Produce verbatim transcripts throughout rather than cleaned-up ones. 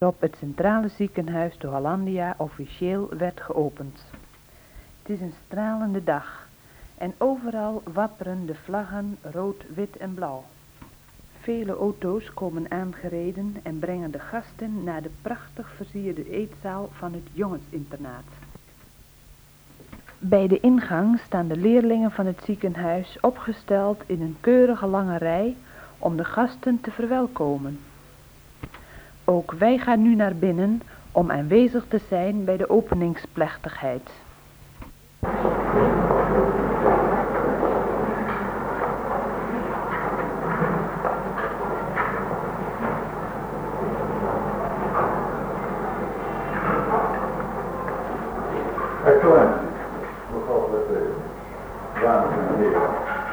waarop het centrale ziekenhuis de Hollandia officieel werd geopend. Het is een stralende dag en overal wapperen de vlaggen rood, wit en blauw. Vele auto's komen aangereden en brengen de gasten naar de prachtig versierde eetzaal van het jongensinternaat. Bij de ingang staan de leerlingen van het ziekenhuis opgesteld in een keurige lange rij om de gasten te verwelkomen. Ook wij gaan nu naar binnen om aanwezig te zijn bij de openingsplechtigheid. Excellentie, mevrouw de Tweede, dames en heren.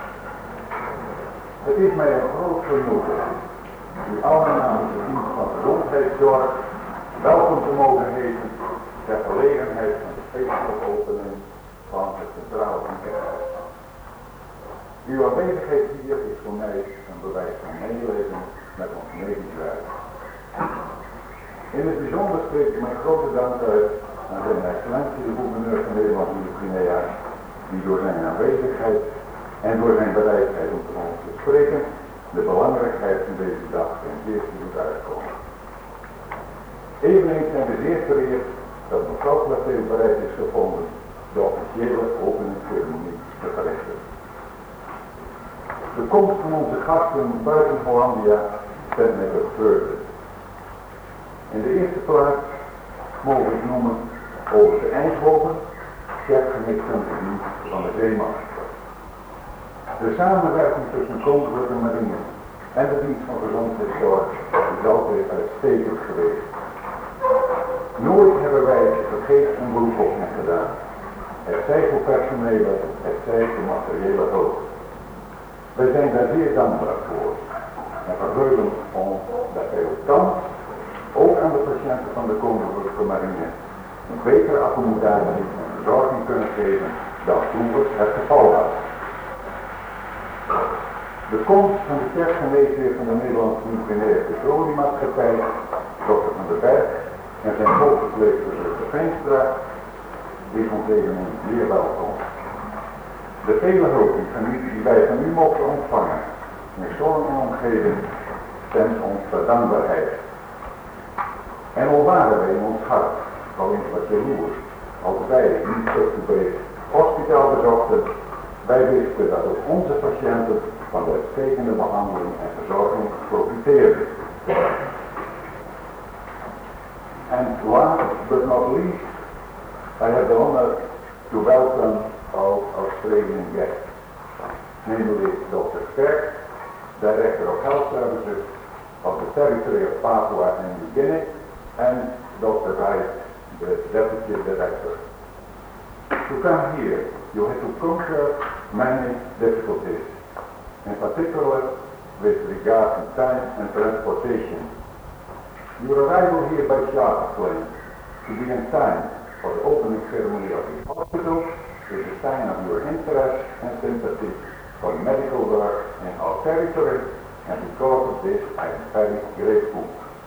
Het is mij een groot genoegen u allen namens de dienst van gezondheidszorg welkom te mogen heten ter gelegenheid van de feestelijke opening van het Centrale Ziekenhuis. Uw aanwezigheid hier is voor mij een bewijs van medeleven met ons medisch werk. In het bijzonder spreek ik mijn grote dank uit aan zijn excellentie de gouverneur van Nederland Nieuw-Guinea, die door zijn aanwezigheid en door zijn bereidheid om te ons te spreken de belangrijkheid van deze dag ten zeerste doet uitkomen. Eveneens zijn we zeer vereerd dat mevrouw Plateel bereid is gevonden de officiële openingsceremonie te verrichten. De komst van onze gasten buiten Hollandia stemt mij verheugd. In de eerste plaats mogen ik noemen Overste Eindhoven, chef geneeskundige dienst van de Zeemacht. De samenwerking tussen Koninklijke Marine en de dienst van gezondheidszorg is altijd uitstekend geweest. Nooit hebben wij vergeefs een beroep op hen gedaan. Het zij voor personele, het zij voor materiële hulp. Wij zijn daar zeer dankbaar voor en verheugen ons dat wij ook thans, ook aan de patiënten van de Koninklijke Marine, een betere accommodatie en verzorging kunnen geven dan vroeger het geval was. De komst van de chefgeneesheer van de Nederlandse Nieuw-Guinea Petroleummaatschappij, dokter Van den Berg, en zijn hoofdverpleegster de Veenstra, is ons eveneens zeer welkom. De vele hulp die wij van u mogen ontvangen in zorg en omgeving stemt ons ter dankbaarheid. En al waren wij in ons hart al eens wat jaloers als wij niet terug hospitaal bezochten, wij wisten dat ook onze patiënten van de uitstekende behandeling en verzorging profiteerden. And last but not least, I have the honor to welcome our Australian guest, namely Doctor Kerk, Director of Health Services of the Territory of Papua and New Guinea, and Doctor Wright, the Deputy Director. To come here, you had to conquer many difficulties, in particular with regard to time and transportation. Your arrival here by charter plane to be in time for the opening ceremony of the hospital is a sign of your interest and sympathy for medical work in our territory, and because of this I am very grateful.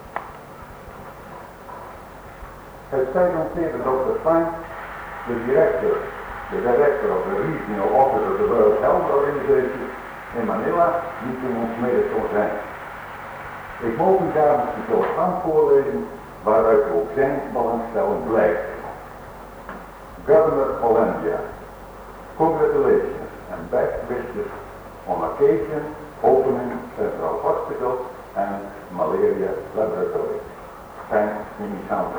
Het zij ons heer de dokter Frank, de director, de director of the Regional Office of the World Health Organization in Manila, niet in ons midden kon zijn. Ik mogen u daarom de telegram voorlezen waaruit ook zijn belangstelling blijkt. Governor Hollandia, congratulations and best wishes on occasion opening Central Hospital and Malaria Laboratory. Thanks, Minister.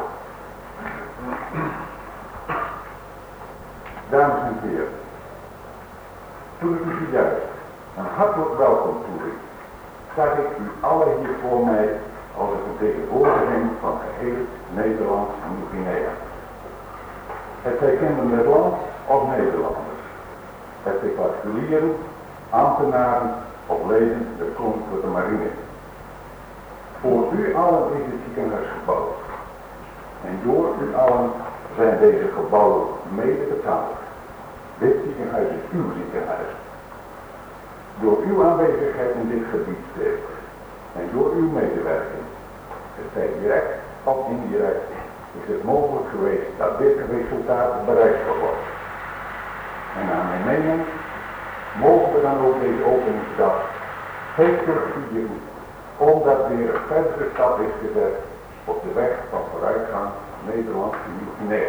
Dames en heren, toen ik u zojuist een hartelijk welkom toeriep, zag ik u allen hier voor mij als een vertegenwoordiging van geheel Nederland en Nieuw-Guinea. Het zij kinderen Nederlands of Nederlanders, het zij particulieren, ambtenaren of leden der Koninklijke Marine. Voor u allen is het ziekenhuis gebouwd. En door u allen zijn deze gebouwen mede betaald. Dit ziekenhuis is uw ziekenhuis. Door uw aanwezigheid in dit gebied steeds en door uw medewerking, het zij direct of indirect is het mogelijk geweest dat dit resultaat bereikt wordt. En naar mijn mening mogen we dan ook deze openingsdag zeker vieren, omdat weer een verdere stap is gezet op de weg van vooruitgang Nederland en Nieuw-Guinea.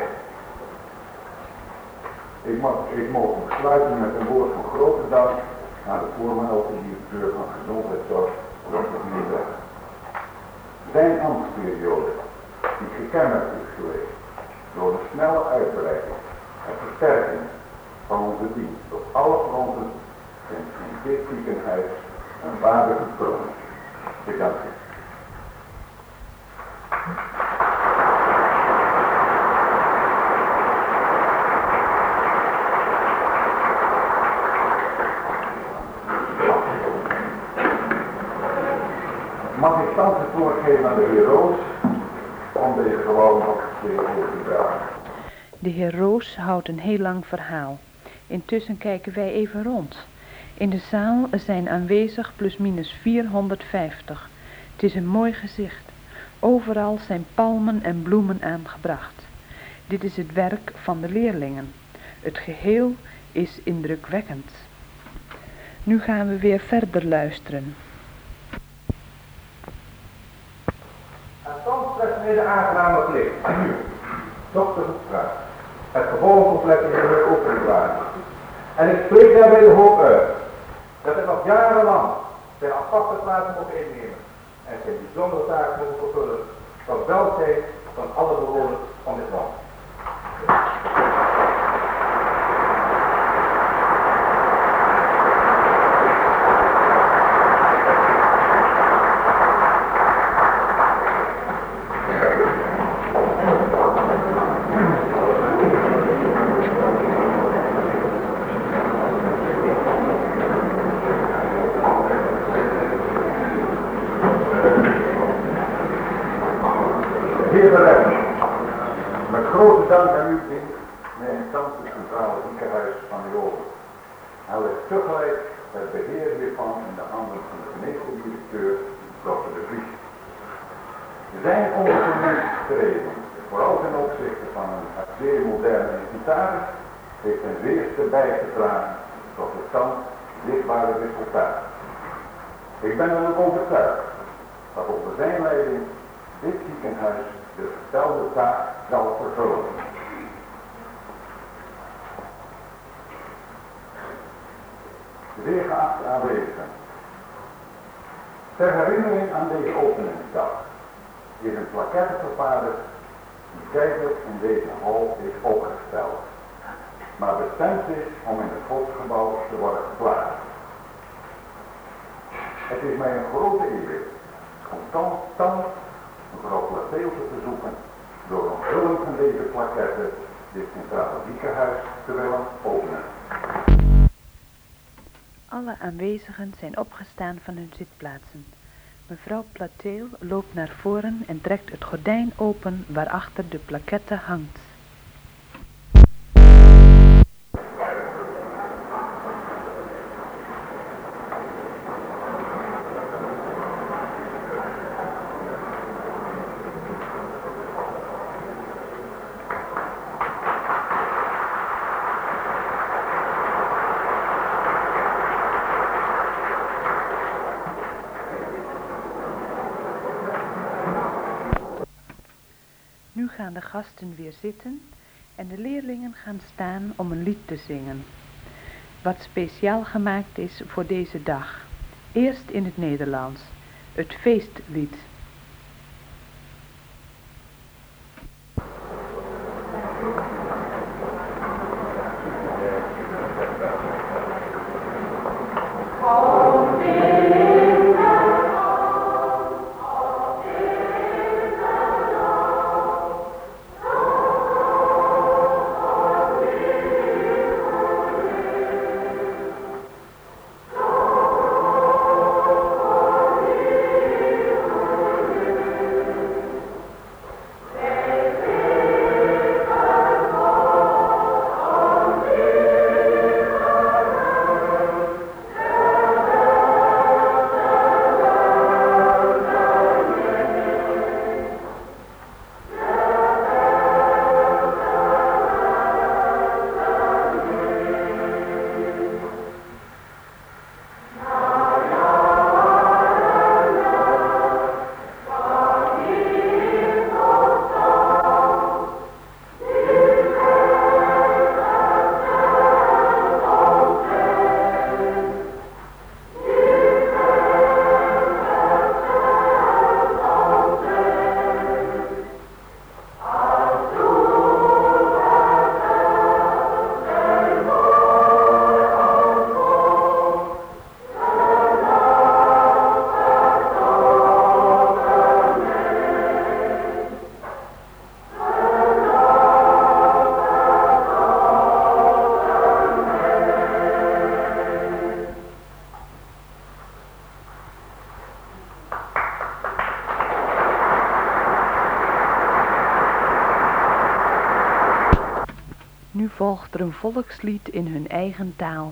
Ik mag, ik mag besluiten met een woord van grote dank aan de voormalige directeur van Gezondheidszorg, dokter Nederland. Zijn ambtsperiode, die gekenmerkt is geweest door de snelle uitbreiding en versterking van onze dienst op alle fronten, en in dit ziekenhuis een waardige kroon. Ik dank u. Mag ik thans het woord geven aan de heer Roos om deze gewoon nog weer over te dragen. De heer Roos houdt een heel lang verhaal. Intussen kijken wij even rond. In de zaal zijn aanwezig plusminus vierhonderdvijftig. Het is een mooi gezicht. Overal zijn palmen en bloemen aangebracht. Dit is het werk van de leerlingen. Het geheel is indrukwekkend. Nu gaan we weer verder luisteren. En soms werd mij de aangename plicht. En nu, dokter Hoekstra, het geborencomplex in de openbaar. En ik spreek daarbij de hoop uit dat het nog jarenlang zijn aparte plaats moet innemen en zijn bijzondere taak moet vervullen tot welzijn van alle bewoners van dit land. Heer de rechter, met grote dank aan u in mijn thans het centrale ziekenhuis van Joven. Hij legt tegelijk het beheer hiervan in de handen van de geneesheer-directeur, dokter De Vries. Zijn ongeveer streven, vooral ten opzichte van een zeer moderne inventaris, heeft ten zeerste bijgedragen tot het thans zichtbare resultaat. Ik ben er ook overtuigd dat onder zijn leiding dit ziekenhuis de gestelde taak zal vervullen. Zeer geachte aanwezigen, ter herinnering aan deze openingsdag is een plaquette vervaardigd die tijdelijk in deze hal is opgesteld, maar bestemd is om in het volksgebouw te worden geplaatst. Het is mij een grote eer om thans mevrouw Plateel te verzoeken door onthulling van deze plaquette dit centrale ziekenhuis te willen openen. Alle aanwezigen zijn opgestaan van hun zitplaatsen. Mevrouw Plateel loopt naar voren en trekt het gordijn open waarachter de plaquette hangt. Nu gaan de gasten weer zitten en de leerlingen gaan staan om een lied te zingen, wat speciaal gemaakt is voor deze dag. Eerst in het Nederlands, het feestlied. Oh, Nu volgt er een volkslied in hun eigen taal.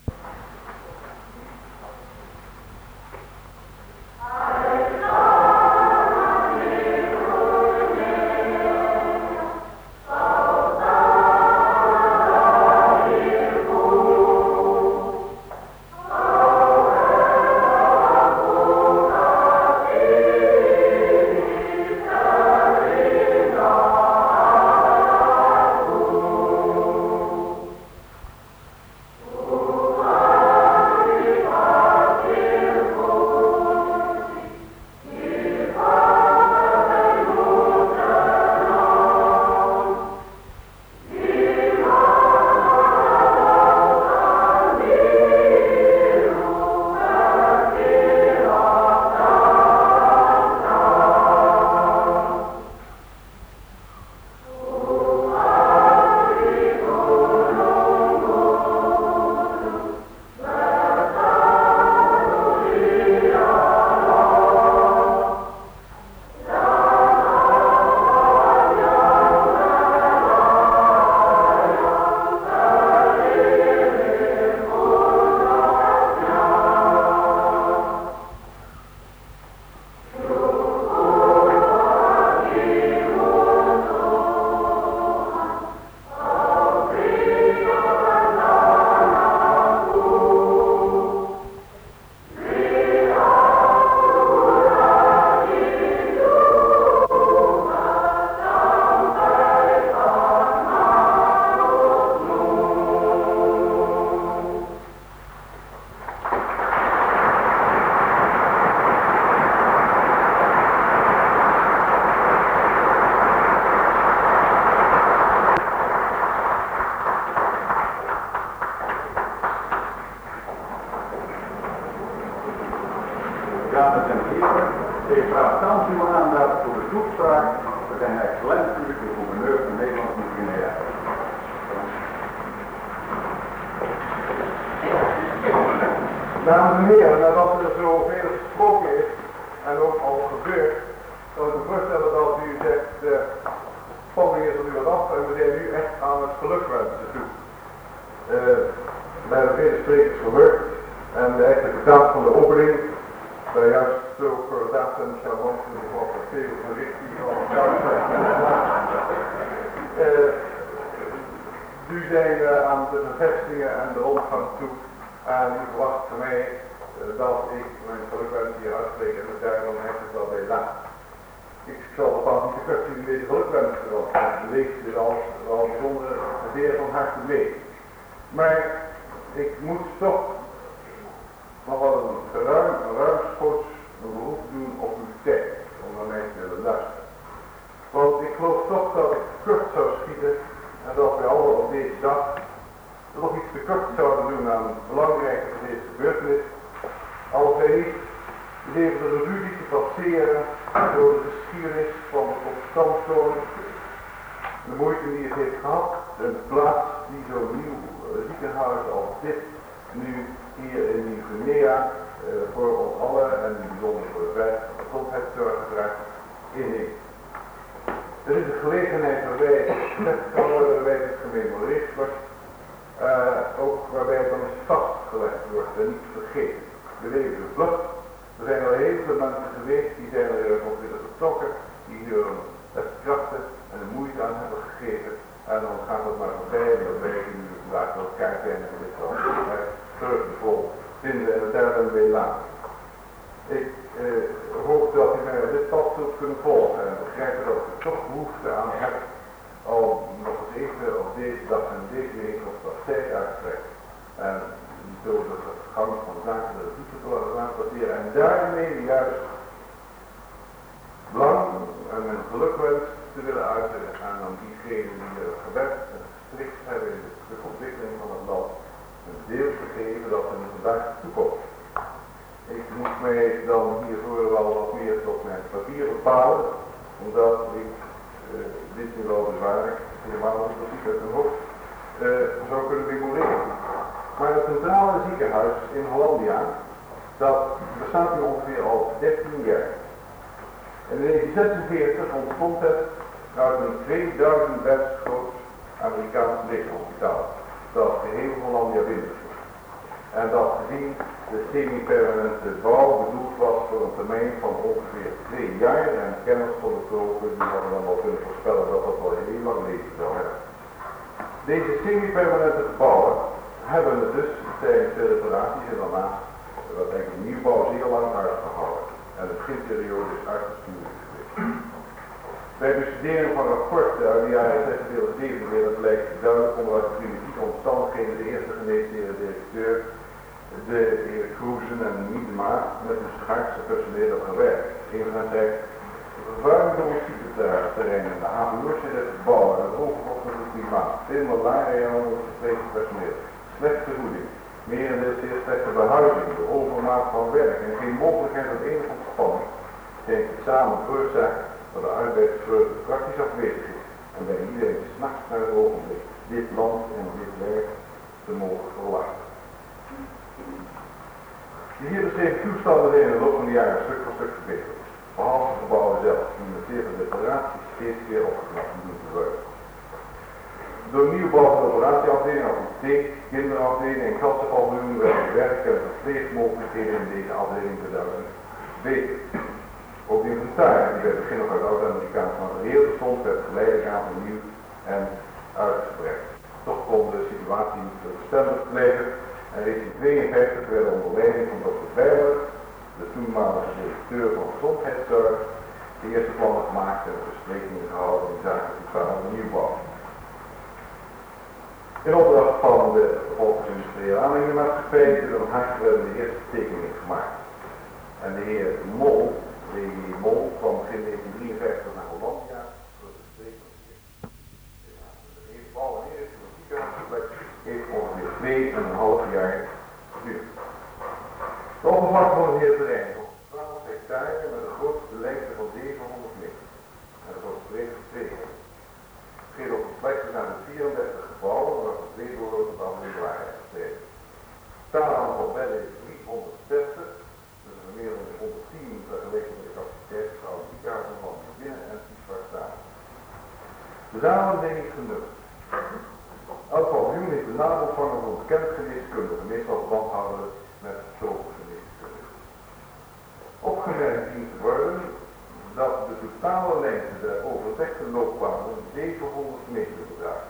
Dames en heren, ik vraag thans uw aandacht voor de toespraak van zijn excellentie de gouverneur van Nederland Nieuw-Guinea. Dames en heren, nadat er zoveel gesproken is en ook al gebeurd, zal ik me voorstellen dat u zegt, de spanning is er nu wat af en we zijn nu echt aan het gelukwensen toe. Uh, we hebben vele sprekers gehoord en de eigenlijke taak van de opening, uh, juist zo verdacht en charmant in de geval van veel gericht die van uh, Nu zijn we aan de bevestigingen en de rondgang toe. En u verwacht van mij uh, dat ik mijn gelukwensen hier uitspreek en het daarom heeft het wel bij laat. Ik zal bepaald niet te kort zien deze gelukwensen, want ik lees dit al, al bijzonder zeer van harte mee. Maar ik moet toch nog wel een ruim, ruimschoots beroep doen op uw tijd, om naar mij te willen luisteren. Want ik geloof toch dat ik kort zou schieten en dat wij allemaal op deze dag nog iets te kort zouden doen aan het belangrijke van deze gebeurtenis, als wij niet even de revue lieten passeren door de geschiedenis van de opstandstoring, de moeite die het heeft gehad, een plaats die zo'n nieuw uh, ziekenhuis als dit nu hier in Nieuw-Guinea uh, voor ons allen en bijzonder voor de veiligheid van de gezondheidszorg uiteraard inneemt. Er is een gelegenheid waarbij het kan worden, waarbij het gememoreerd wordt, uh, ook waarbij het dan eens vastgelegd wordt en niet vergeten. We leven de vlucht. Er zijn al heel veel mensen geweest die zijn er ook weer vertrokken, die hier het krachten en de moeite aan hebben gegeven. En dan gaat het maar voorbij en dan wij nu vandaag met elkaar zijn en dit zal vreugdevol vinden en het daar dan weer laten. Ik eh, hoop dat u mij op dit pad zult kunnen volgen en begrijp dat ik toch behoefte aan heb om nog eens even op deze dag en deze week op wat tijd uit te trekken. En door de gang van zaken de voeten te laten passeren en daarmee juist belang en een gelukwens te willen uiten aan dan diegenen die er gewerkt en gestrikt hebben in de ontwikkeling van het land een deel te geven dat hen vandaag toekomt. Ik moet mij dan hiervoor wel wat meer tot mijn papier bepalen, omdat ik uh, dit nu wel bezwaarlijk, helemaal niet precies uit mijn hoofd, uh, zou kunnen memoreren. Maar het centrale ziekenhuis in Hollandia, dat bestaat nu ongeveer al dertien jaar. En in negentien zesenveertig ontstond het uit een tweeduizend beds groot Amerikaans legerhospitaal, dat geheel Hollandia binnenvoert. En dat gezien de semi-permanente bouw bedoeld was voor een termijn van ongeveer twee jaar en kennis van de kroken die hadden dan wel kunnen voorspellen dat dat wel heel lang leven zou hebben. Deze semi-permanente gebouwen hebben het dus tijdens de reparaties en daarna wat eigenlijk de nieuwbouw zeer lang uitgehouden. En de beginperiode is uiterst moeilijk geweest. Bij de bestudering van rapporten uit de jaren zestig en zeventig blijkt duidelijk omdat de primitieve omstandigheden de eerste geneesheer directeur, de heer Kroesen en Miedema met hun schaarse personeel hebben gewerkt. Een van hen zei, de vervuiling door het ziekenterrein en de haveloosje het gebouwen en het overvol van het klimaat, veel malaria onder het verpleegd personeel, slechte voeding, merendeels zeer slechte behuizing, de overmaat van werk en geen mogelijkheid tot enige ontspanning, zijn samen oorzaak dat de arbeidsvreugde praktisch afwezig is en bij iedereen s'nachts naar het ogenblik dit land en dit werk te mogen verwachten. De hier beschreven toestanden zijn in de loop van de jaren stuk voor stuk verbeterd, behalve de gebouwen zelf, die met zeer veel reparaties steeds weer opgeknapt moeten worden. Door nieuwbouw van de operatieafdeling, apotheek, kinderafdeling en kassenpaviljoen werden werk en verpleegmogelijkheden in deze afdeling beduidend beter. Ook de inventaris die bij het begin nog uit oud-Amerikaans materieel bestond, werd geleidelijk aan vernieuwd en uitgebreid. Toch kon de situatie niet bestendig blijven en reeds in tweeënvijftig werden onder leiding van dokter Bijler, de toenmalige directeur van gezondheidszorg, de eerste plannen gemaakt en besprekingen gehouden in zaken totale nieuwbouw. In opdracht van de volksindustriële aannemermaatschappij is er een hart werden de eerste tekeningen gemaakt. En de heer Mol, de heer Mol, kwam begin negentien drieënvijftig naar Hollandia voor de spreken hier. De heer Bouw en Erik van het ziekenhuiscomplex heeft ongeveer twee en een half jaar geduurd. De oppervlakte van het hele terrein was twaalf hectare met de grootste lengte van zevenhonderd meter. En de grootste breedte van tweehonderd. Het ging op complexen naar de vierendertig gebouwen, waarvan twee doorlopende afdelingen waren gestreden. Het totale aantal bedden is driehonderdzestig, dus een meer dan honderdtien vergeleken met de capaciteit van oude ziekenhuizen van binnen en Tiefvaart samen. De zalen zijn niet genummerd. Elk paviljoen heeft de naam ontvangen van bekend geneeskundige, meestal verband houden met tropengeneeskundige. Opgemerkt dient te worden dat de totale lengte der overdekte loopbanen zevenhonderd meter bedraagt.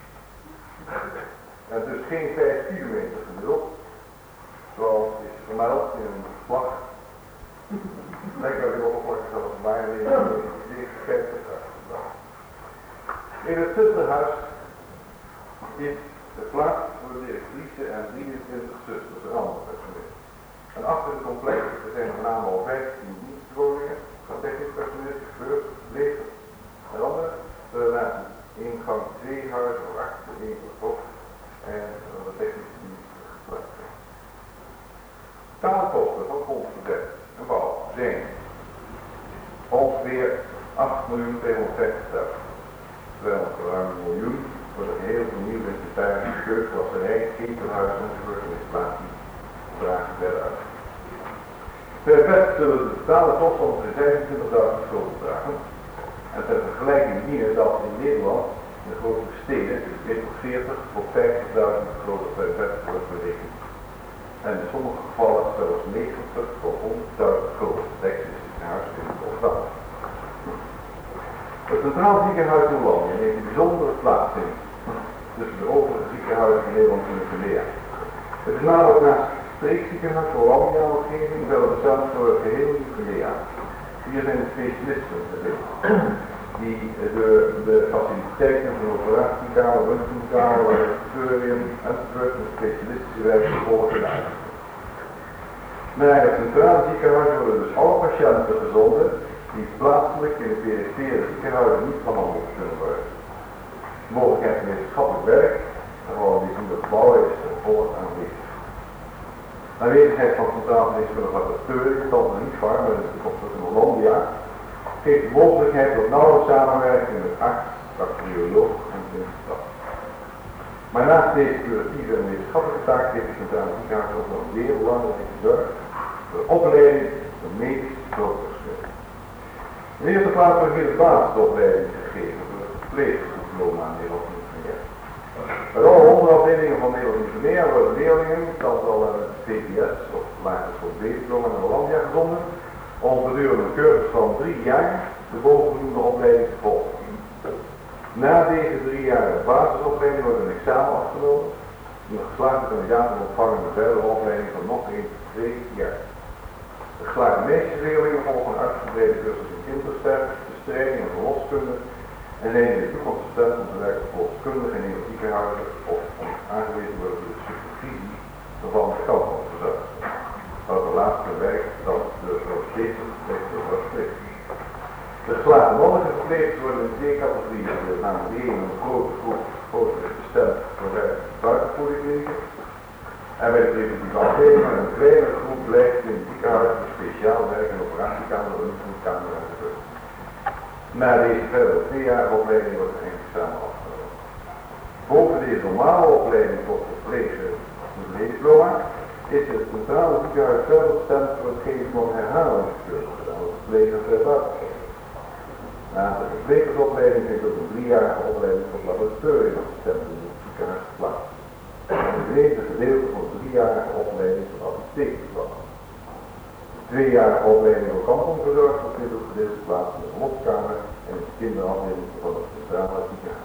En dus geen vijf kilometer gemiddeld, zoals is vermeld in een verslag. Blijkbaar de oppervlakte zoals mij in zevenenvijftig. In het zusterhuis is de plaats voor de directrice en drieëntwintig zusters en ander personeel. En achter het complex zijn er voornamelijk al vijftien dienstwoningen, van technisch personeel, chauffeurs, leger en anderen. Daarnaast een ingang twee huizen of achter één hof en de technische dienst gebruikt. Totaalkosten van grondverbouw en bouw zijn ongeveer acht miljoen tweehonderdvijftigduizend. Terwijl ruim een miljoen voor de geheel vernieuwde inventaris, keukenwasserij, ketelhuis enzovoort en installatie vragen verder uit. Per vet zullen de totale kosten ongeveer vijfentwintigduizend gulden bedragen. En ter vergelijking dienen dat in Nederland in de grote steden tussen veertig tot vijftigduizend gulden per vet wordt berekend. En in sommige gevallen zelfs negentig tot honderdduizend gulden. Tekst is het huis in Rotterdam. Het Centraal Ziekenhuis in Hollandia neemt een bijzondere plaats in tussen de overige ziekenhuizen in Nederland en Guinea. Het is namelijk naast het streekziekenhuis Hollandia omgeving wel bestaan voor het geheel Guinea. Hier zijn de specialisten die de, de faciliteiten van operatiekamer, röntgenkamer, laboratorium enzovoort en specialistische werken volgen uit. Naar het Centraal Ziekenhuis worden dus alle patiënten gezonden die plaatselijk in de perifere ziekenhuizen niet behandeld kunnen worden. De mogelijkheid van wetenschappelijk werk, gewoon die van de gebouw is, volgt aanwezig. De aanwezigheid van Centraal Geneeskundig Laboratorium, dat is niet waar, maar dat is de kopstuk in Hollandia, geeft de mogelijkheid tot nauwe samenwerking met arts, bacterioloog en wetenschap. Maar naast deze curatieve en wetenschappelijke taak heeft het Centraal Ziekenhuis ook nog een zeer belangrijke zorg voor de opleiding van medische zorgverschillen. In de eerste plaats wordt hier de basisopleiding gegeven voor het verpleegdiploma aan Nederland en Met alle onderafdelingen van Nederland Ingenieur worden leerlingen, dat al een V P S of later voor B-diploma naar Hollandia gezonden, om gedurende een cursus van drie jaar de bovengenoemde opleiding te volgen. Na deze drie jaar basisopleiding wordt een examen afgenomen. De geslaagde kandidaten ontvangen een verdere opleiding van nog eens twee jaar. De geslaagde meestersleerlingen volgen een uitgebreide cursus in kindersterftebestrijding en verloskunde en zijn in de toekomst bestemd om te werken als verloskundige in een ziekenhuizen of om aangewezen worden voor de supervisie van de kantonverzorging. Waar de laatste werkt dan de steeds verplicht. De geslaagde mannelijke verplegers worden in twee categorieën, namelijk de ene een grote groep groter bestemd voor werk buiten polyklinieken. En bij de preventieve afdeling een kleine groep blijft in het ziekenhuis voor speciaal werk in operatiekamer, röntgenkamer en de Na deze verdere tweejarige opleiding wordt er een examen afgenomen. Boven deze normale opleiding tot verpleger met een diploma is het centrale ziekenhuis verder bestemd voor het geven van herhalingscursussen aan de verplegers en buitengeven. Na de verplegersopleiding vindt ook een driejarige opleiding tot laboratoriumassistent in het ziekenhuis plaats. En het tweede gedeelte van de driejarige opleiding tot apothekersvrouw. De tweejarige opleiding voor kantonverzorgers vindt ook gedeelte plaats in de verloskamer en in de kinderafdeling van het centrale ziekenhuis.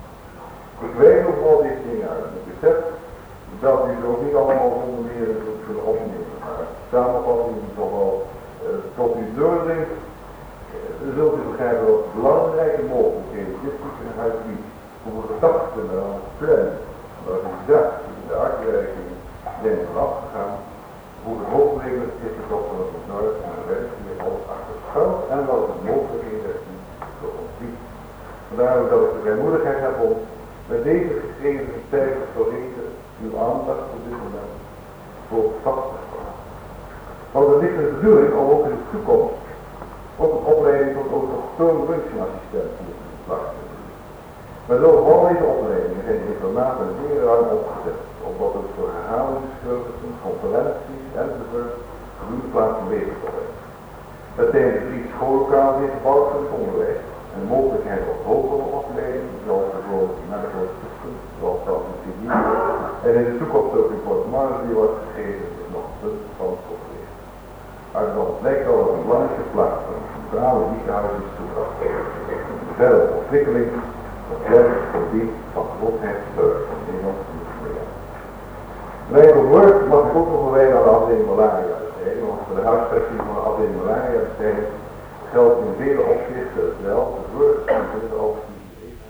Ik weet nog wel deze dingen uit. Ik besef dat u ze ook niet allemaal zonder meer kunnen opnemen. Maar samenvatting toch wel uh, tot u doordringt. U zult u begrijpen dat belangrijke mogelijkheden dit ziekenhuis biedt om de gedachten aan het plannen, de organisatie, de uitwerking zijn vanaf gegaan, hoe de hoofdregelen is gekocht van het bedrijf en de werk die er alles achter schuilt en welke mogelijkheden die voor ons biedt. Vandaar dat ik de vrijmoedigheid heb om met deze geschreven cijfers vergeten uw aandacht op dit moment voor vast te stellen. Want het ligt de bedoeling om ook in de toekomst ook een opleiding tot autochtone röntgenassistent te plaatsen. Met al deze opleidingen zijn de informaten zeer ruim opgezet, omdat het voor herhalingscursussen, conferenties enzovoort voldoende plaats aanwezig is. Het zijn de drie schoollokalen in gebouwd voor het onderwijs en de mogelijkheid tot hogere opleiding, zoals bijvoorbeeld medical assistant, zoals zelfs een C D en in de toekomst ook een portemonnee die wordt gegeven, is nog een punt van het probleem. Uit dat blijkt al dat een belangrijke plaats van een centrale ziekenhuis is toegebracht. De verdere ontwikkeling van werk voor die van gezondheidszorg van Nederland en Nederland. Mijn woord mag ik ook nog verwijzen aan de afdeling malaria-bestrijding, want voor de huisvesting van de afdeling malaria-bestrijding geldt in vele opzichten wel de voorgestelde over die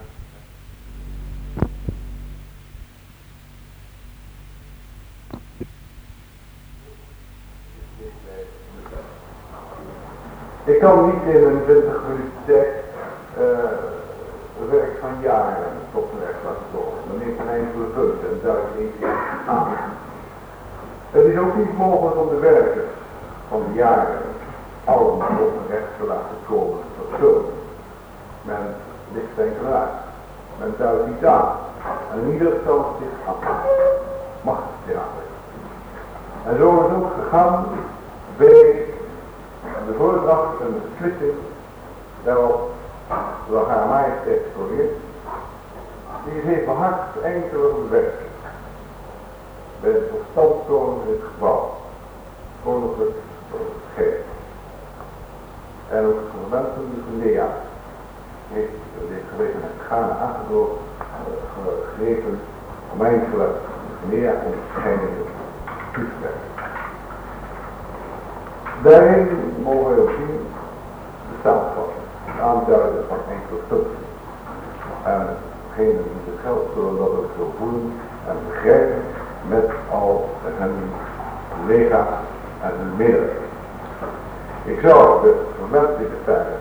Ik kan niet in een twintig minuten tijd uh, werk van jaren tot de weg laten komen. Dan neemt een enkele punt en duid één keer aan. Het is ook niet mogelijk om de werkers van de jaren allemaal op een recht te laten komen tot zullen. Men ligt enkele uit. Men duidt niet aan. En ieder stelt zich af. Mag het zich aanleggen. En zo is het ook gegaan bij de voordracht en de beslissing daarop door haar majesteit geprobeerd, die heeft behard enkele van de werkers bij het verstandkomen in het gebouw, koninklijk door het gegeven. En ook het gouvernement van de Guinea heeft dit gelegenheid gaande aangeboden, gegrepen om eindelijk de Guinea om de scheiding te werken. Daarin mogen we ook zien de samenvatting, het aanduiden van enkele functies. En degene die het geld zullen dat ook zo voelen en begrijpen met al hun collega's en hun medewerkers. Ik zou de verwenselijke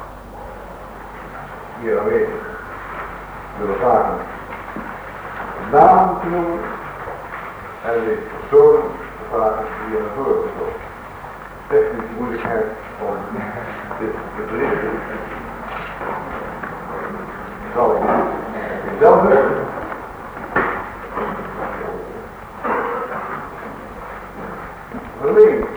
hier aanwezig willen vragen namen te noemen en de personen te vragen die er naar voren komen. Technische moeilijkheid om dit te berichten. Zal ik zelf weten. Verleen.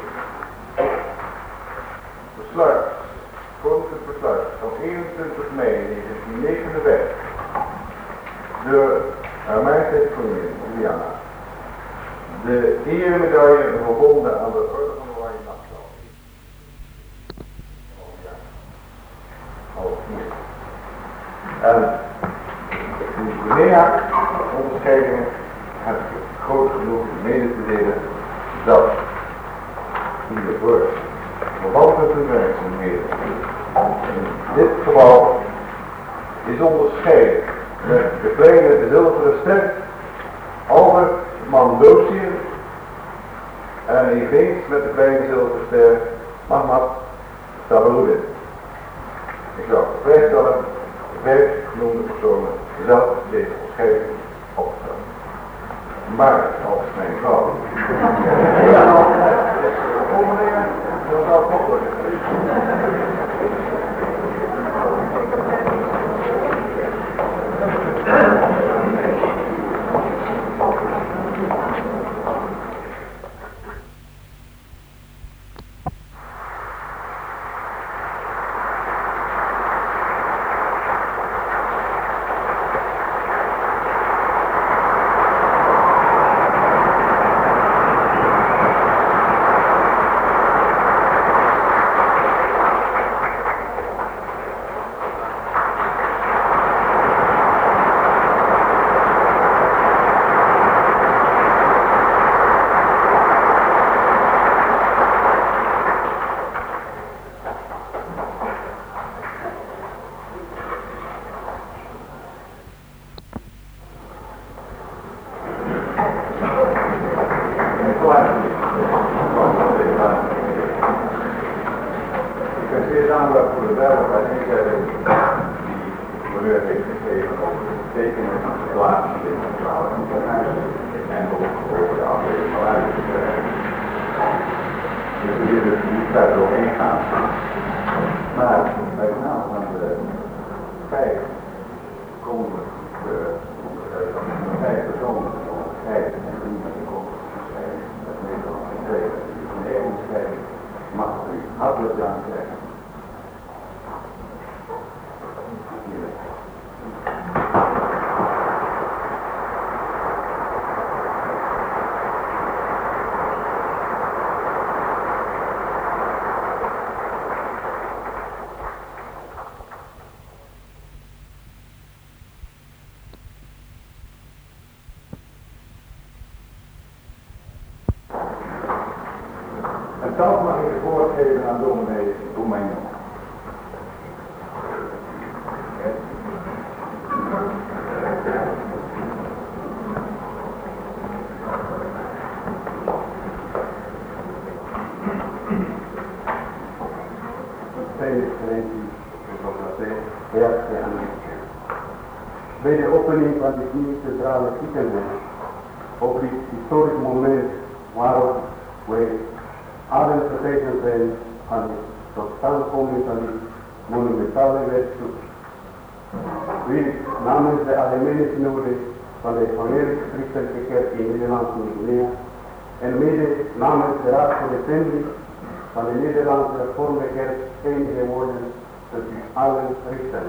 Besluit. Koninklijk besluit van eenentwintig mei negentien negenenvijftig. Door haar Koningin Juliana. De eremedaille verbonden aan de orde van Oranje Nassau. Oh ja. Oh, hier. En de Guinea onderscheidingen heb ik groot genoeg mede te delen dat hiervoor verwante werkzaamheden in dit gebouw is onderscheiden met de kleine zilveren ster Albert Mandosier en eveneens met de kleine zilveren ster Mahmoud Saroudin. Ik zou vrijstellen de vijf genoemde personen zelf deze onderscheiding op te stellen. Maar als mijn vrouw dan zou het nog worden. Zelf mag ik het woord geven aan dominee Boemagnon. Bij de opening van dit nieuwe centrale ziekenhuis, op dit historisch moment waarop wij allen vertegen zijn aan de totstandkoming van dit monumentale werkstuk, wil ik namens de algemene synode van de evangelische christelijke kerk in Nederland en Guinea en mede namens de Raad voor de Assembly van de Nederlandse Hervormde Kerk enige woorden tot u allen richten.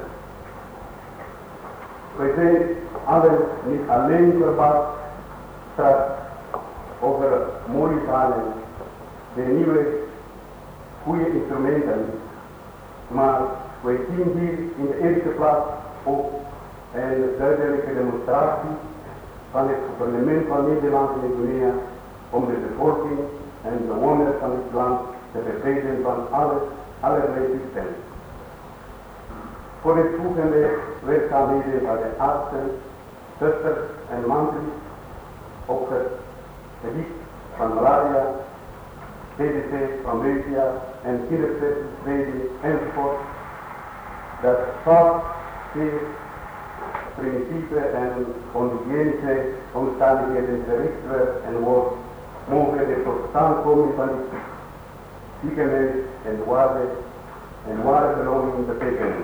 Wij zijn allen niet alleen verbaasd straks over mooie verhalen, de nieuwe goede instrumenten, maar wij zien hier in de eerste plaats ook een duidelijke demonstratie van het gouvernement van Nederland en Guinea om de bevolking en bewoners van het land te bevrijden van alle, allerlei ziekten. Voor het volgende werkzaamheden van de artsen, zusters en manten op het gebied van malaria, D D C, amnesia en kinderpestbesmetting enzovoort, dat vaak zeer primitieve en onhygiënische omstandigheden verricht werd en wordt, mogen de totstandkoming van het ziekenhuis en waarde en ware beloning betekenen.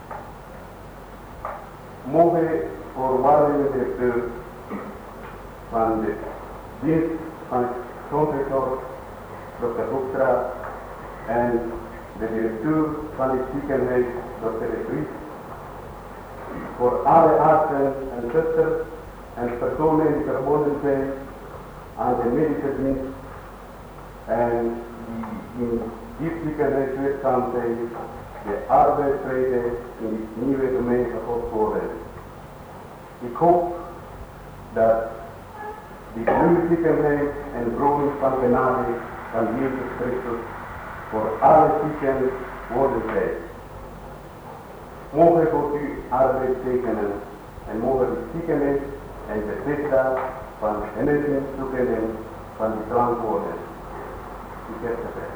Mogen voor waarnemende directeur van de dienst van gezondheidszorg, dokter Hoekstra, en de directeur van het ziekenhuis, dokter De Vries, voor alle artsen en zusters en personen die verbonden zijn aan de medische dienst en die in dit ziekenhuis werkzaam zijn, de arbeidsvrede in dit nieuwe domein verhoogd worden. Ik hoop dat dit nieuwe ziekenhuis een bron van genade van Jezus Christus voor alle zieken worden zijn. Mogen God u arbeid tekenen en mogen de ziekenhuis en de Bethesda van genezing toekennen van die klank worden. Ik heb gezegd.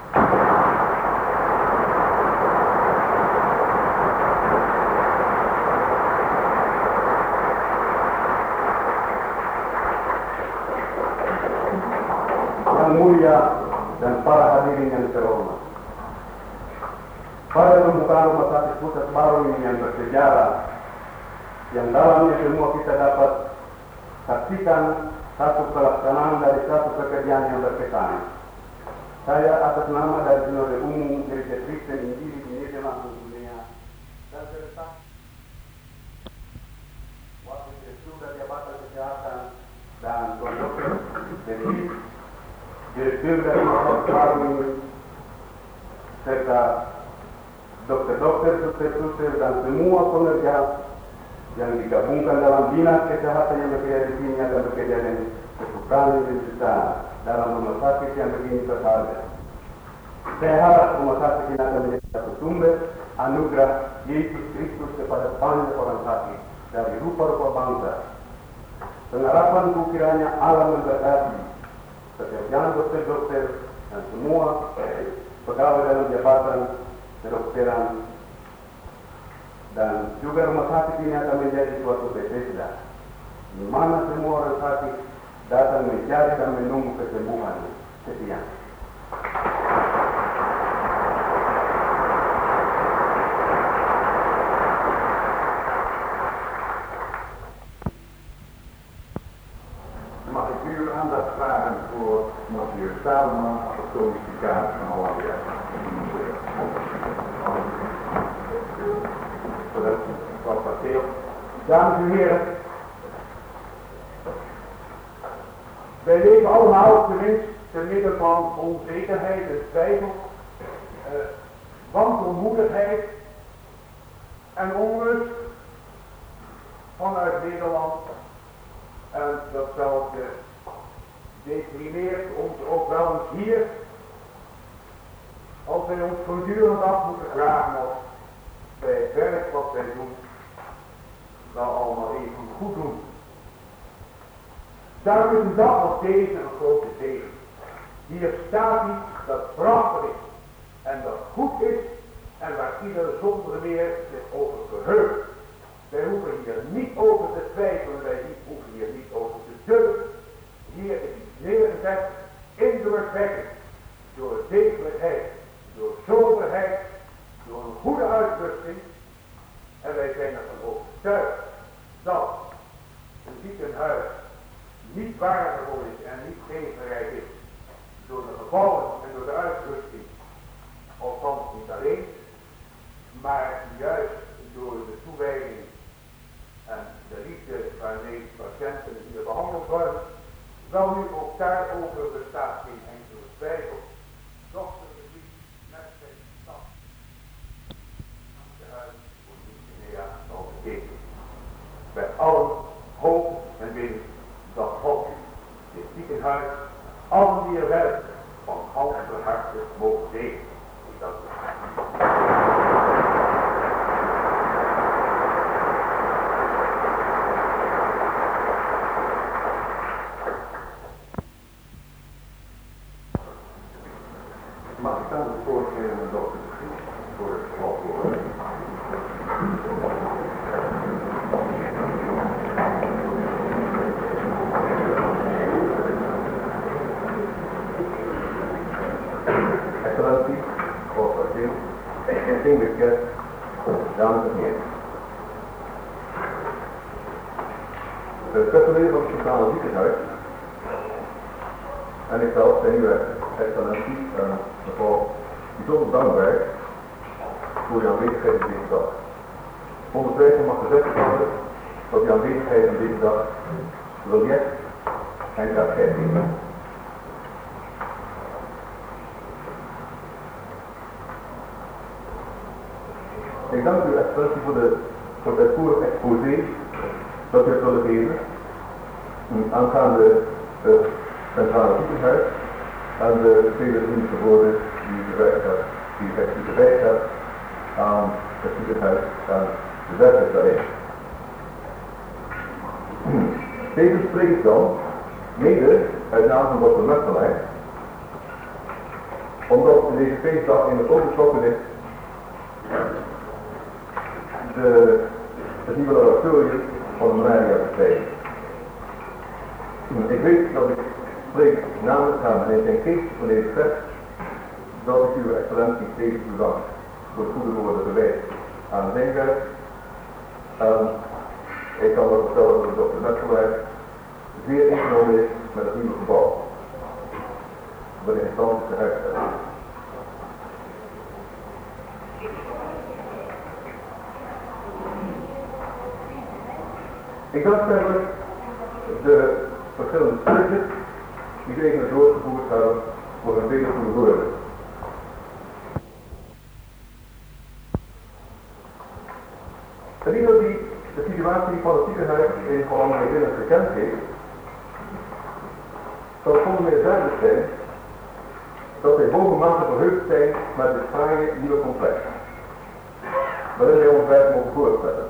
Yang mulia dan para hadirin yang terhormat. Pada pembukaan rumah sakit pusat baru ini yang bersejarah, yang dalamnya semua kita dapat saksikan satu pelaksanaan dari satu pekerjaan yang berkesan. Saya atas nama dari Sinode Umum Gereja Kristen Injili di Nederland dan dunia dan serta Wakil Direktur dari Jabatan Kesehatan dan Tuan Dokter dari Direktur dari rumah sakit baru ini serta dokter-dokter, suster-suster dan semua pekerja yang digabungkan dalam dinas kesehatan yang bekerja di sini akan bekerja dengan kesukaan yang besar dalam rumah sakit yang begini berharga. Saya harap rumah sakit ini akan menjadi satu sumber anugerah Yesus Kristus kepada banyak orang sakit dari rupa-rupa bangsa. Pengharapanku kiranya Allah memberkati pekerjaan dokter-dokter dan semua pegawai dalam jabatan kedokteran dan juga rumah sakit ini akan menjadi suatu Bethesda di mana semua orang sakit datang mencari dan menunggu kesembuhan. Sekian. Mag ik uw aandacht vragen voor Matthew Stadelman, Apostolisch Vicaris van Hollandia. Dames en heren, wij leven allemaal tenminste te midden van onzekerheid en twijfel, uh, wankelmoedigheid en onrust vanuit Nederland. En datzelfde deprimeert ons ook wel eens hier, als wij ons voortdurend af moeten vragen of bij het werk wat wij doen, wel allemaal even goed doen. Daarom is een dag als deze een grote zegen. Hier staat iets dat prachtig is en dat goed is en waar ieder zonder meer zich over verheugt. Wij hoeven hier niet over te twijfelen, wij hoeven hier niet over te dubben. Hier is iets neergezet, indrukwekkend, door degelijkheid, door soberheid, door een goede uitrusting. En wij zijn ervan overtuigd dat een ziekenhuis niet waardevol is en niet tegenrijk is door de gebouwen en door de uitrusting, althans niet alleen, maar juist door de toewijding en de liefde waarmee patiënten hier behandeld worden. Wel nu ook daarover bestaat geen enkele twijfel. Dokter de Vries met zijn stad aan de huis voor Guinea zal betekenen. Bij allen hoop en wil dat God dit ziekenhuis, allen die er werken, van ganse harte mogen zegenen. Ik dank u. Mag ik dan het voorgeven aan dokter de Vries voor het slotwoord? Excellentie, hoofdkwartier, distinguished guests, dames en heren. Het personeel van het Centrale Ziekenhuis en ikzelf zijn uw excellentie en mevrouw bijzonder dankbaar voor uw aanwezigheid in deze dag. Zonder twijfel mag gezegd worden tot uw aanwezigheid aan deze dag biljet en afscheid nemen. Ik dank u excellentie voor, de, voor het uitvoerig exposé dat u hebt willen geven aangaande het centrale ziekenhuis en de vele vriendelijke woorden die u gewijd hebt, die u gewijd hebt aan het ziekenhuis en de werkers daarin. Tevens spreek ik dan mede uit naam van dokter Messelijn, omdat in deze feestdag in het overgetrokken is de, het nieuwe laboratorium van de malaria-bestrijding. Ik weet dat ik spreek namens haar meneer Ten Kees van deze fest, dat ik uw excellentie tevens bedank voor het goede woorden gewijd aan zijn werk. En ik kan wel vertellen dat de dokter Messelijn zeer ingenomen is met het nieuwe gebouw, waarin het stand is te herstellen. Ik dank verder de verschillende sprekers die tegen het doorgevoerd hebben voor hun vele goede woorden. En ieder die de situatie van het ziekenhuis in Holland binnen gekend heeft, zal zonder meer duidelijk zijn dat wij bovenmate verheugd zijn met dit fraaie nieuwe complex, waarin wij ons werk mogen voorstellen.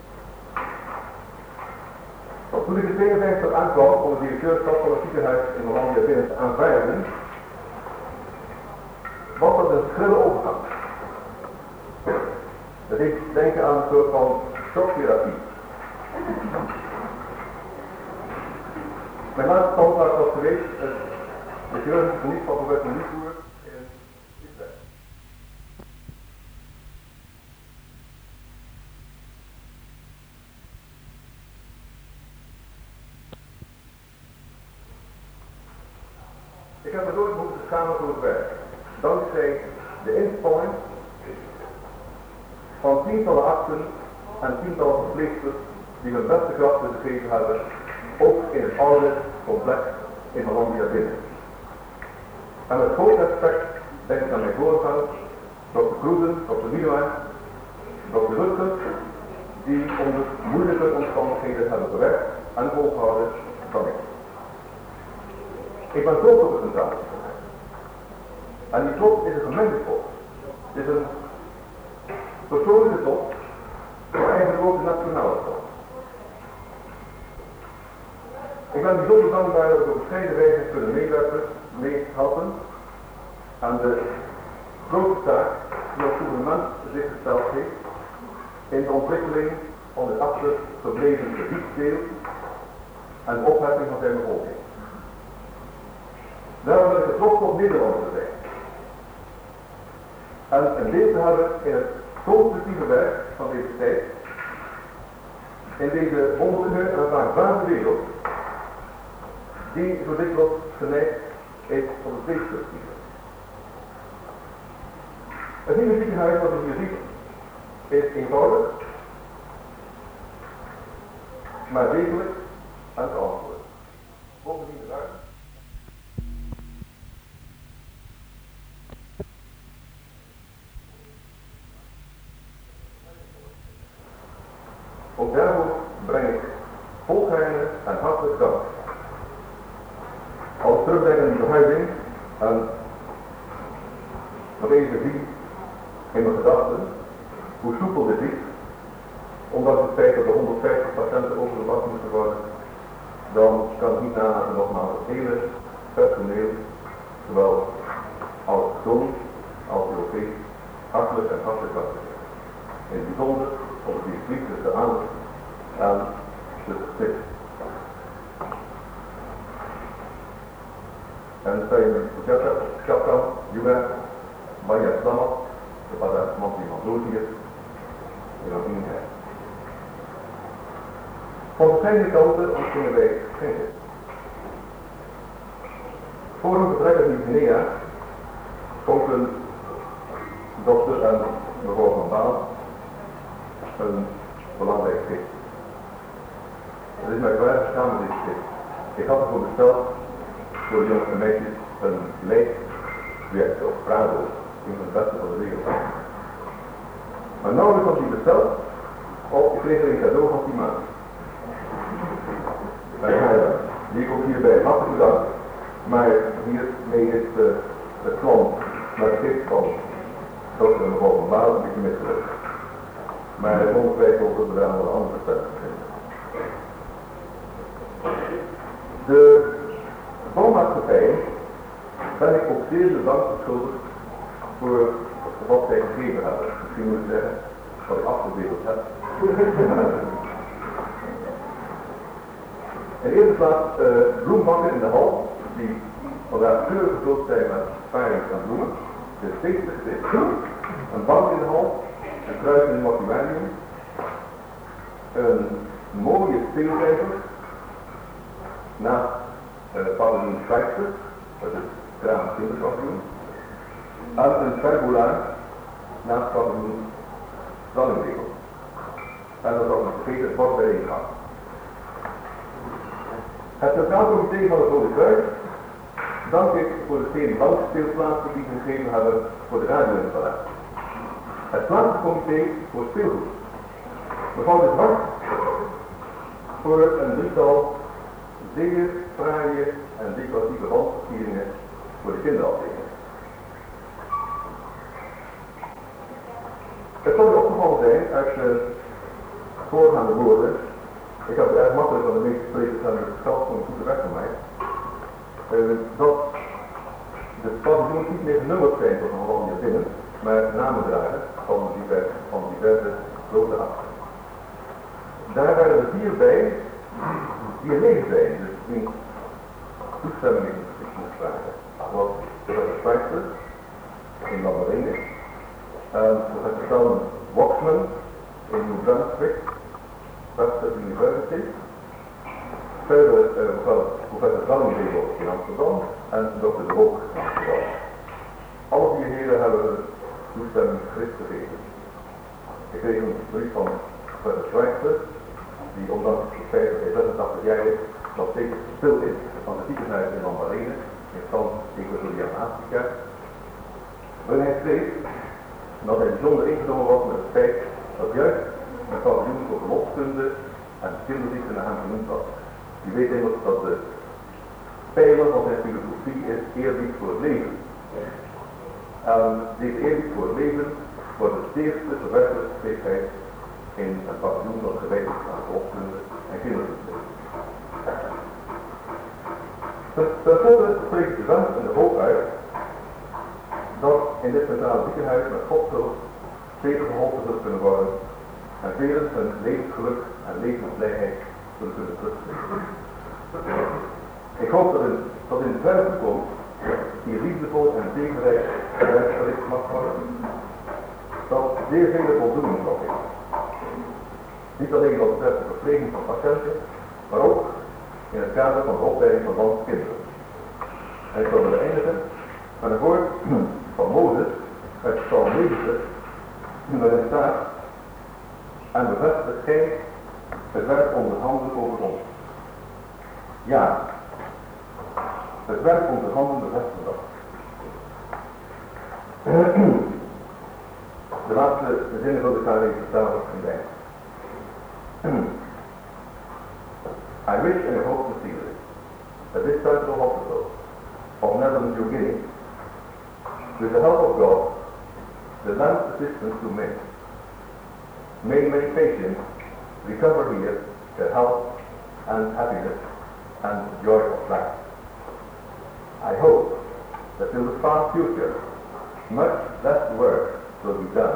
Toen ik de tweeënvijftig aankwam om de directeurschap van het ziekenhuis in Hollandia binnen te aanvaarden, was dat een schrille overgang. Dat deed denken aan een soort van shocktherapie. Mijn laatste standaard was geweest het de chirurgische kliniek van professor Nieuwvoer in Utrecht. Ik heb me nooit moeten schamen voor het werk, dankzij de inspanning van tientallen artsen en tientallen verpleegsters die hun beste krachten gegeven hebben, ook in het oude complex in Hollandia binnen. En met groot respect denk ik aan mijn voorganger, dokter Kroesen, dokter Nieuwijn, dokter Rutger, die onder moeilijke omstandigheden hebben gewerkt en volgehouden dan ik. Ik ben trots op het centrale ziekenhuis. En die trots is een gemengde trots. Het is een persoonlijke trots, maar eigenlijk ook een nationale trots. Ik ben bijzonder dankbaar dat ik op verschillende wijzen kunnen meewerken, meehelpen aan de grote taak die het gouvernement zich gesteld heeft in de ontwikkeling van het achtergebleven gebiedsdeel en de opheffing van zijn bevolking. Daarom ben ik er trots op Nederland te zijn. En een deel te hebben in het constructieve werk van deze tijd, in deze wonderlijke en vraagzame wereld, die zo dikwijls geneigd is tot het destructieve. Het nieuwe ziekenhuis wat u hier ziet, is eenvoudig, maar degelijk en verantwoord. Bovendien de ruimte. Ook daarvoor breng ik volgaarne en hartelijk dank. Als terugdenk aan die verhuizing en nog even zie in mijn gedachten hoe soepel dit is, ondanks het feit dat er honderdvijftig patiënten overgebracht moeten worden, dan kan ik niet nalaten nogmaals het hele personeel, zowel als persoon als Europees, hartelijk en hartelijk dank. In het bijzonder op het district tussen aan en de sticht. En saya ucapkan juga banyak selamat kepada Menteri Mansudius yang ini. Van verschillende kanten ontvingen wij geschenken. Voor een vertrek uit Nieuw-Guinea schonken dokter en mevrouw Van Baal een belangrijk gift. Het is mij zwaar gestaan met dit stuk. Ik had ervoor besteld voor de jongens en meisjes een leeswerk op Prado, een van de beste van de wereld. Maar nauwelijks had hij besteld, of ik kreeg er een cadeau van die maand. Die komt hierbij, hartelijk bedankt. Maar hiermee is uh, het plan naar het gift van dokter mevrouw van Baal een beetje misgelukt. Maar het ongetwijfeld dat we daar nog een andere stap vinden. De bouwmaatschappij ben ik ook zeer de dank verschuldigd voor wat zij gegeven hebben. Misschien moet ik zeggen wat ik afgebeeld heb. In de eerste plaats uh, bloembakken in de hal, die vandaag keurig gevuld zijn met sparings en bloemen. De steeds een bank in de hal, een kruis in het mortuarium, een mooie speelwijzer, naast uh, paviljoen Schweitzer, dat is het Kraam Kinderpaviljoen, en een pergola naast paviljoen Zalingregel. En dat was nog vergeten het bord bij de ingang. Het Centraal Comité van het Rode Kruis dank ik voor de twee bankspeelplaatsen die ze gegeven hebben voor de radio-installatie. Het plaatscomité voor speelgoed. Mevrouw de Zwart voor een drietal zeer fraaie en decoratieve wandversieringen voor de kinderafdeling. Het zal je opgevallen zijn uit de voorgaande woorden. Ik heb het erg makkelijk van de meeste sprekers hebben geschat van een goede weg van mij. Uh, dat de paviljoens niet meer genummerd zijn tot een Hollandia binnen, maar namen dragen van diverse, van diverse grote achten. Daar waren er vier bij die leeg zijn, dus die toestemming in de moest vragen. Dat was professor Schweitzer in Lammarine, en professor Salman Waxman in New Brunswick, Western University, verder uh, professor Zalingregel in Amsterdam en dokter De Hoog in Amsterdam. Alle vier heren hebben toestemming schrift gegeven. Ik kreeg een brief van professor Schweitzer, die ondanks het feit dat hij zesentachtig jaar is, nog steeds stil is van de ziekenhuis in Lambarene, in stand Equatoriaal Afrika. Waarin hij schreef dat hij bijzonder ingenomen was met het feit dat juist een paviljoen voor verloskunde en kinderziekten naar hem genoemd was. Je weet immers dat de pijler van zijn filosofie is eerbied voor het leven. En deze eerbied voor het leven wordt het eerste verwerkelijke steekheid in een paviljoen dat gewijd is aan verloskunde en kinderziekten. Ten slotte spreekt de wens en de hoop uit dat in dit centrale ziekenhuis met Gods hulp velen geholpen zullen kunnen worden en velen hun levensgeluk en levensblijheid zullen kunnen terugvinden. Ik hoop dat in, dat in de verre toekomst die liefdevol en zekerheid verricht mag worden, dat zeer vele voldoening zal zijn. Niet alleen wat betreft de verpleging van patiënten, maar ook in het kader van de opleiding van landse kinderen. En ik zal willen eindigen met een woord van Mozes uit Psalm negentig, waarin staat: en bevestigt gij het werk onder handen over ons. Ja, het werk onder handen bevestigt dat. De laatste zinnen wil ik daar even vertalen en bij. I wish and I hope sincerely that this central hospital of Netherlands, New Guinea, with the help of God, the last assistance to men, may many patients recover here their health and happiness and joy of life. I hope that in the far future, much less work will be done,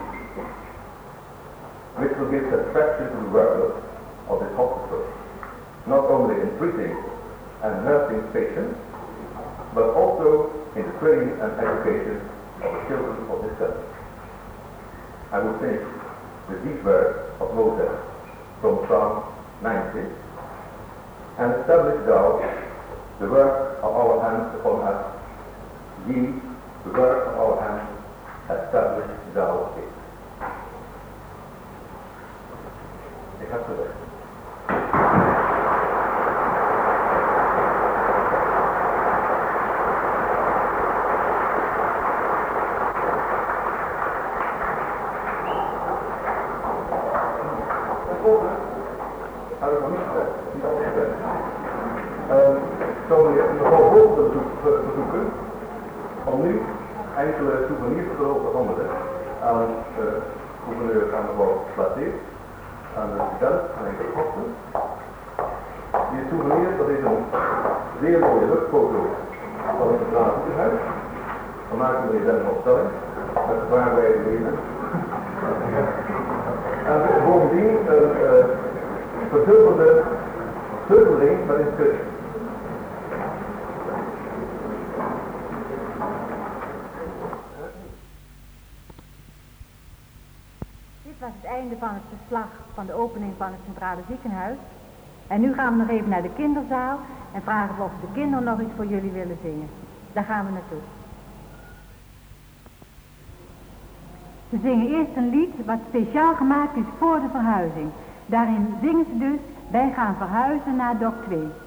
which will give satisfaction to the workers of this hospital, not only in treating and nursing patients, but also in the training and education of the children of this country. I will finish with these words of Moses from Psalm ninety, and establish thou the work of our hands upon us, ye the work of our hands, establish thou it. Ik heb gezegd. ik zou meneer mevrouw Vogel bezoek, verzoeken om nu enkele souvenirs te overhandigen aan de gouverneur, aan mevrouw Platé, aan de resident en aan de kosten. Die souvenir, dat is een zeer mooie luchtfoto van het centraal ziekenhuis, gemaakt door de resident van opstelling, met de vraag bij het leven. En bovendien een uh, verzilverde sleutelring met inscriptie. Dit was het einde van het verslag van de opening van het centrale ziekenhuis. En nu gaan we nog even naar de kinderzaal en vragen of de kinderen nog iets voor jullie willen zingen. Daar gaan we naartoe. Ze zingen eerst een lied wat speciaal gemaakt is voor de verhuizing. Daarin zingen ze dus, wij gaan verhuizen naar Dok twee.